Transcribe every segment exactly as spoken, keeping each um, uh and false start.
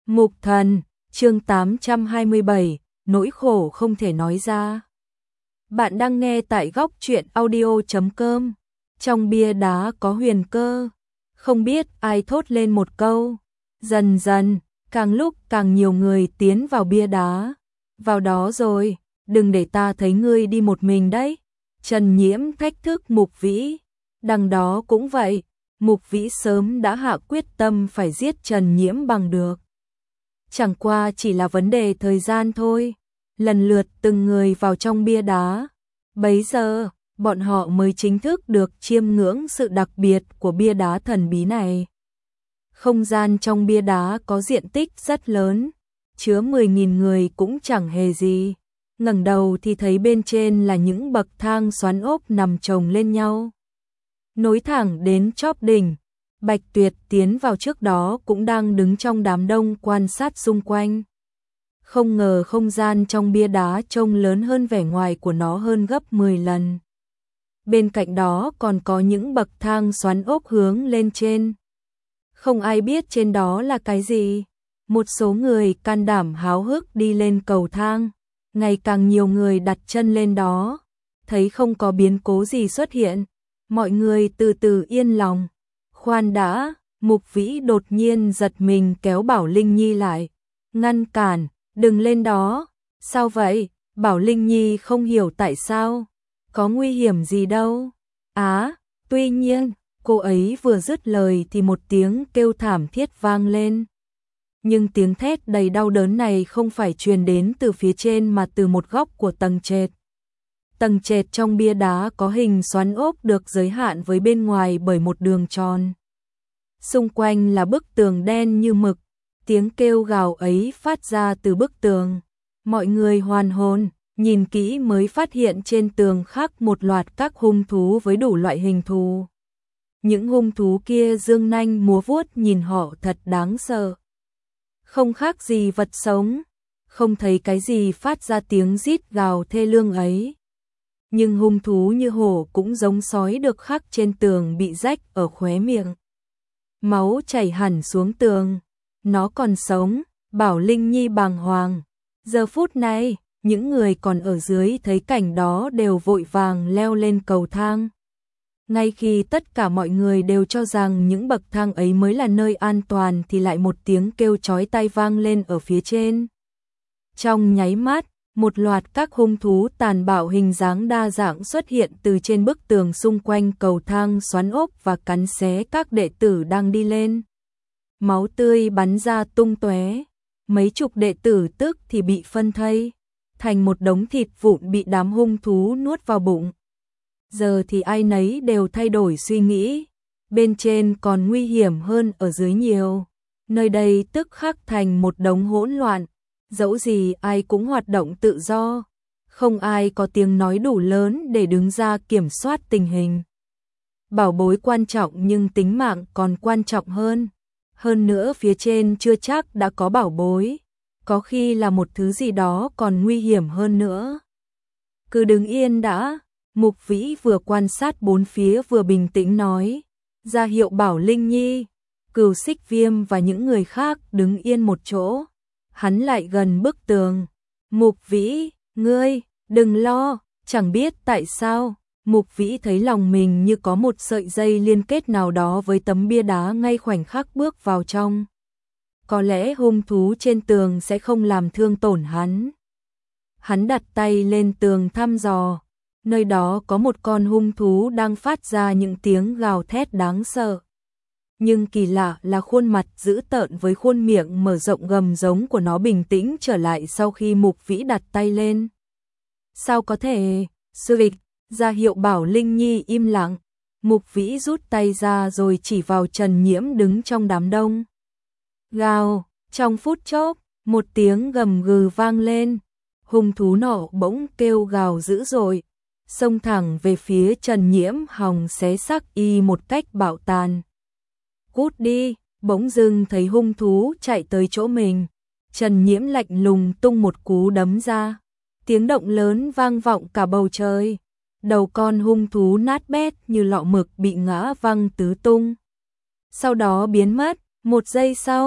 Mục Thần, chương tám trăm hai mươi bảy, nỗi khổ không thể nói ra. Bạn đang nghe tại góc truyện audio chấm com. Trong bia đá có huyền cơ, không biết ai thốt lên một câu. Dần dần, càng lúc càng nhiều người tiến vào bia đá. Vào đó rồi, đừng để ta thấy ngươi đi một mình đấy. Trần Nhiễm thách thức Mục Vĩ. Đằng đó cũng vậy, Mục Vĩ sớm đã hạ quyết tâm phải giết Trần Nhiễm bằng được. Chẳng qua chỉ là vấn đề thời gian thôi. Lần lượt từng người vào trong bia đá. Bấy giờ, bọn họ mới chính thức được chiêm ngưỡng sự đặc biệt của bia đá thần bí này. Không gian trong bia đá có diện tích rất lớn, chứa mười nghìn người cũng chẳng hề gì. Ngẩng đầu thì thấy bên trên là những bậc thang xoắn ốc nằm chồng lên nhau, nối thẳng đến chóp đỉnh. Bạch Tuyệt tiến vào trước đó cũng đang đứng trong đám đông quan sát xung quanh. Không ngờ không gian trong bia đá trông lớn hơn vẻ ngoài của nó hơn gấp mười lần. Bên cạnh đó còn có những bậc thang xoắn ốc hướng lên trên. Không ai biết trên đó là cái gì. Một số người can đảm háo hức đi lên cầu thang. Ngày càng nhiều người đặt chân lên đó. Thấy không có biến cố gì xuất hiện, mọi người từ từ yên lòng. Khoan đã, Mục Vĩ đột nhiên giật mình kéo Bảo Linh Nhi lại. Ngăn cản, đừng lên đó. Sao vậy? Bảo Linh Nhi không hiểu tại sao. Có nguy hiểm gì đâu. Á, tuy nhiên, cô ấy vừa dứt lời thì một tiếng kêu thảm thiết vang lên. Nhưng tiếng thét đầy đau đớn này không phải truyền đến từ phía trên mà từ một góc của tầng trệt. Tầng trệt trong bia đá có hình xoắn ốc được giới hạn với bên ngoài bởi một đường tròn. Xung quanh là bức tường đen như mực, tiếng kêu gào ấy phát ra từ bức tường. Mọi người hoàn hồn, nhìn kỹ mới phát hiện trên tường khắc một loạt các hung thú với đủ loại hình thù. Những hung thú kia dương nanh múa vuốt nhìn họ thật đáng sợ. Không khác gì vật sống, không thấy cái gì phát ra tiếng rít gào thê lương ấy. Nhưng hung thú như hổ cũng giống sói được khắc trên tường bị rách ở khóe miệng. Máu chảy hẳn xuống tường. Nó còn sống. Bảo Linh Nhi bàng hoàng. Giờ phút này, những người còn ở dưới thấy cảnh đó đều vội vàng leo lên cầu thang. Ngay khi tất cả mọi người đều cho rằng những bậc thang ấy mới là nơi an toàn thì lại một tiếng kêu chói tai vang lên ở phía trên. Trong nháy mắt, một loạt các hung thú tàn bạo hình dáng đa dạng xuất hiện từ trên bức tường xung quanh cầu thang xoắn ốc và cắn xé các đệ tử đang đi lên. Máu tươi bắn ra tung tóe, mấy chục đệ tử tức thì bị phân thây, thành một đống thịt vụn bị đám hung thú nuốt vào bụng. Giờ thì ai nấy đều thay đổi suy nghĩ, bên trên còn nguy hiểm hơn ở dưới nhiều. Nơi đây tức khắc thành một đống hỗn loạn. Dẫu gì ai cũng hoạt động tự do, không ai có tiếng nói đủ lớn để đứng ra kiểm soát tình hình. Bảo bối quan trọng nhưng tính mạng còn quan trọng hơn. Hơn nữa phía trên chưa chắc đã có bảo bối, có khi là một thứ gì đó còn nguy hiểm hơn nữa. Cứ đứng yên đã. Mục Vĩ vừa quan sát bốn phía vừa bình tĩnh nói, ra hiệu Bảo Linh Nhi, Cửu Xích Viêm và những người khác đứng yên một chỗ. Hắn lại gần bức tường. Mục Vĩ, ngươi, đừng lo. Chẳng biết tại sao, Mục Vĩ thấy lòng mình như có một sợi dây liên kết nào đó với tấm bia đá ngay khoảnh khắc bước vào trong. Có lẽ hung thú trên tường sẽ không làm thương tổn hắn. Hắn đặt tay lên tường thăm dò. Nơi đó có một con hung thú đang phát ra những tiếng gào thét đáng sợ. Nhưng kỳ lạ là khuôn mặt dữ tợn với khuôn miệng mở rộng gầm giống của nó bình tĩnh trở lại sau khi Mục Vĩ đặt tay lên. Sao có thể? Sư vịch, ra hiệu Bảo Linh Nhi im lặng. Mục Vĩ rút tay ra rồi chỉ vào Trần Nhiễm đứng trong đám đông. Gào, trong phút chốc, một tiếng gầm gừ vang lên. Hung thú nọ bỗng kêu gào dữ dội, xông thẳng về phía Trần Nhiễm hòng xé xác y một cách bạo tàn. Cút đi, bỗng dưng thấy hung thú chạy tới chỗ mình. Trần Nhiễm lạnh lùng tung một cú đấm ra. Tiếng động lớn vang vọng cả bầu trời. Đầu con hung thú nát bét như lọ mực bị ngã văng tứ tung. Sau đó biến mất, một giây sau,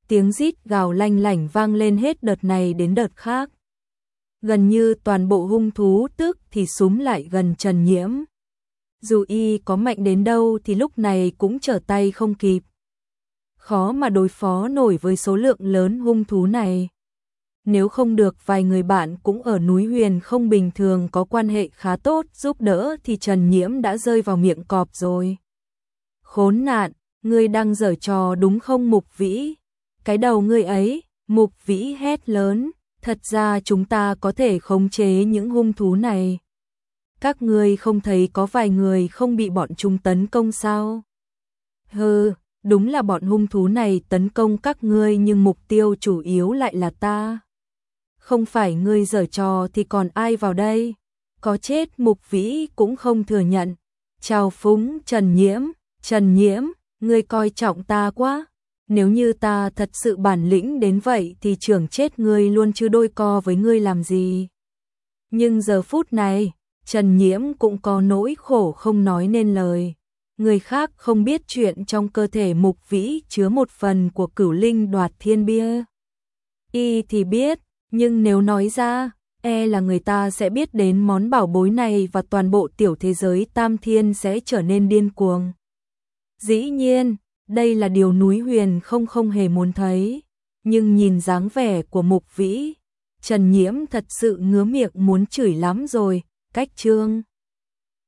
tiếng rít gào lanh lảnh vang lên hết đợt này đến đợt khác. Gần như toàn bộ hung thú tức thì súm lại gần Trần Nhiễm. Dù y có mạnh đến đâu thì lúc này cũng trở tay không kịp. Khó mà đối phó nổi với số lượng lớn hung thú này. Nếu không được vài người bạn cũng ở núi Huyền không bình thường có quan hệ khá tốt giúp đỡ thì Trần Nhiễm đã rơi vào miệng cọp rồi. Khốn nạn, ngươi đang giở trò đúng không Mục Vĩ? Cái đầu ngươi ấy, Mục Vĩ hét lớn, thật ra chúng ta có thể khống chế những hung thú này. Các ngươi không thấy có vài người không bị bọn chúng tấn công sao? Hừ, đúng là bọn hung thú này tấn công các ngươi nhưng mục tiêu chủ yếu lại là ta. Không phải ngươi giở trò thì còn ai vào đây? Có chết Mục Vĩ cũng không thừa nhận. Chào phúng Trần Nhiễm, Trần Nhiễm, ngươi coi trọng ta quá. Nếu như ta thật sự bản lĩnh đến vậy thì trưởng chết ngươi luôn chứ đôi co với ngươi làm gì. Nhưng giờ phút này, Trần Nhiễm cũng có nỗi khổ không nói nên lời. Người khác không biết chuyện trong cơ thể Mục Vĩ chứa một phần của Cửu Linh Đoạt Thiên Bia. Y thì biết, nhưng nếu nói ra, e là người ta sẽ biết đến món bảo bối này và toàn bộ tiểu thế giới Tam Thiên sẽ trở nên điên cuồng. Dĩ nhiên, đây là điều núi Huyền không không hề muốn thấy, nhưng nhìn dáng vẻ của Mục Vĩ, Trần Nhiễm thật sự ngứa miệng muốn chửi lắm rồi, cách chương.